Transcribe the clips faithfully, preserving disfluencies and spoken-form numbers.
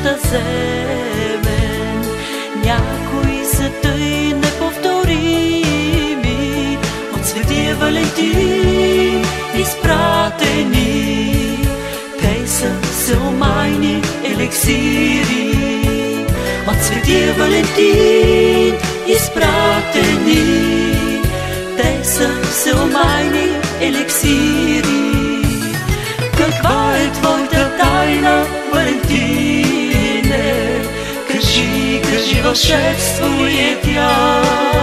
нашата земен. Някои са тъй неповторими, от Светия Валентин изпратени. Те са всеомайни елексири, от Светия Валентин изпратени. Те са всеомайни елексири. Каква е твоята тайна, Валентине? Кажи, кажи, вълшебство ли е тя?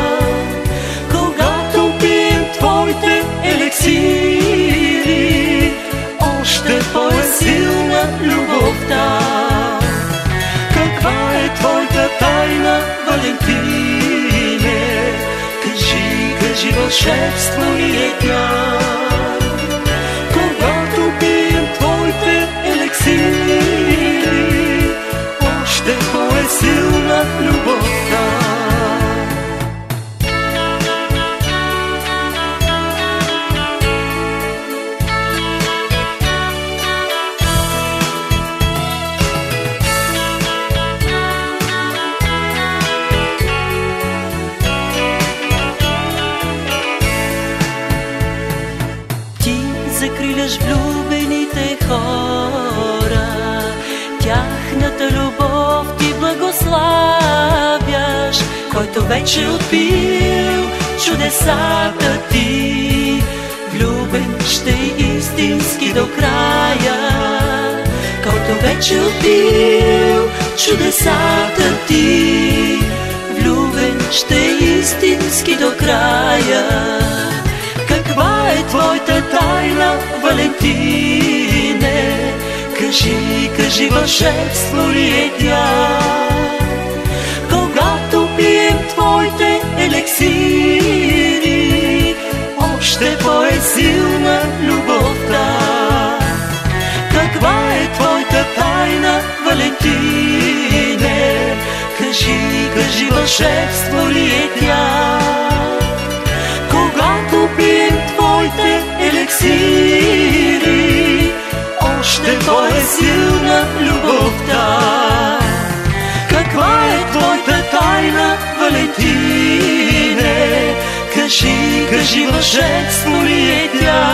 Когато пием твоите елексири, още по-силна любовта. Каква е твоята тайна, Валентине? Кажи, кажи, вълшебство ли е тя? Когато пием твоите елексири, още по-силна любовта. Закриляш влюбените хора, тяхната любов ти благославяш. Който вече отпил чудесата ти, влюбен ще е истински до края. Който вече отпил чудесата ти, влюбен ще е истински до края. Каква е твоята тайна, Валентине? Кажи, кажи, вълшебство ли е тя? Когато пием твоите елексири, още по-силна любовта. Каква е твоята тайна, Валентине? Кажи, кажи, вълшебство ли е тя? Когато пием твоите елексири, още по-силна любовта. Каква е твоята тайна, Валентине? Кажи, кажи, вълшебство ли е тя?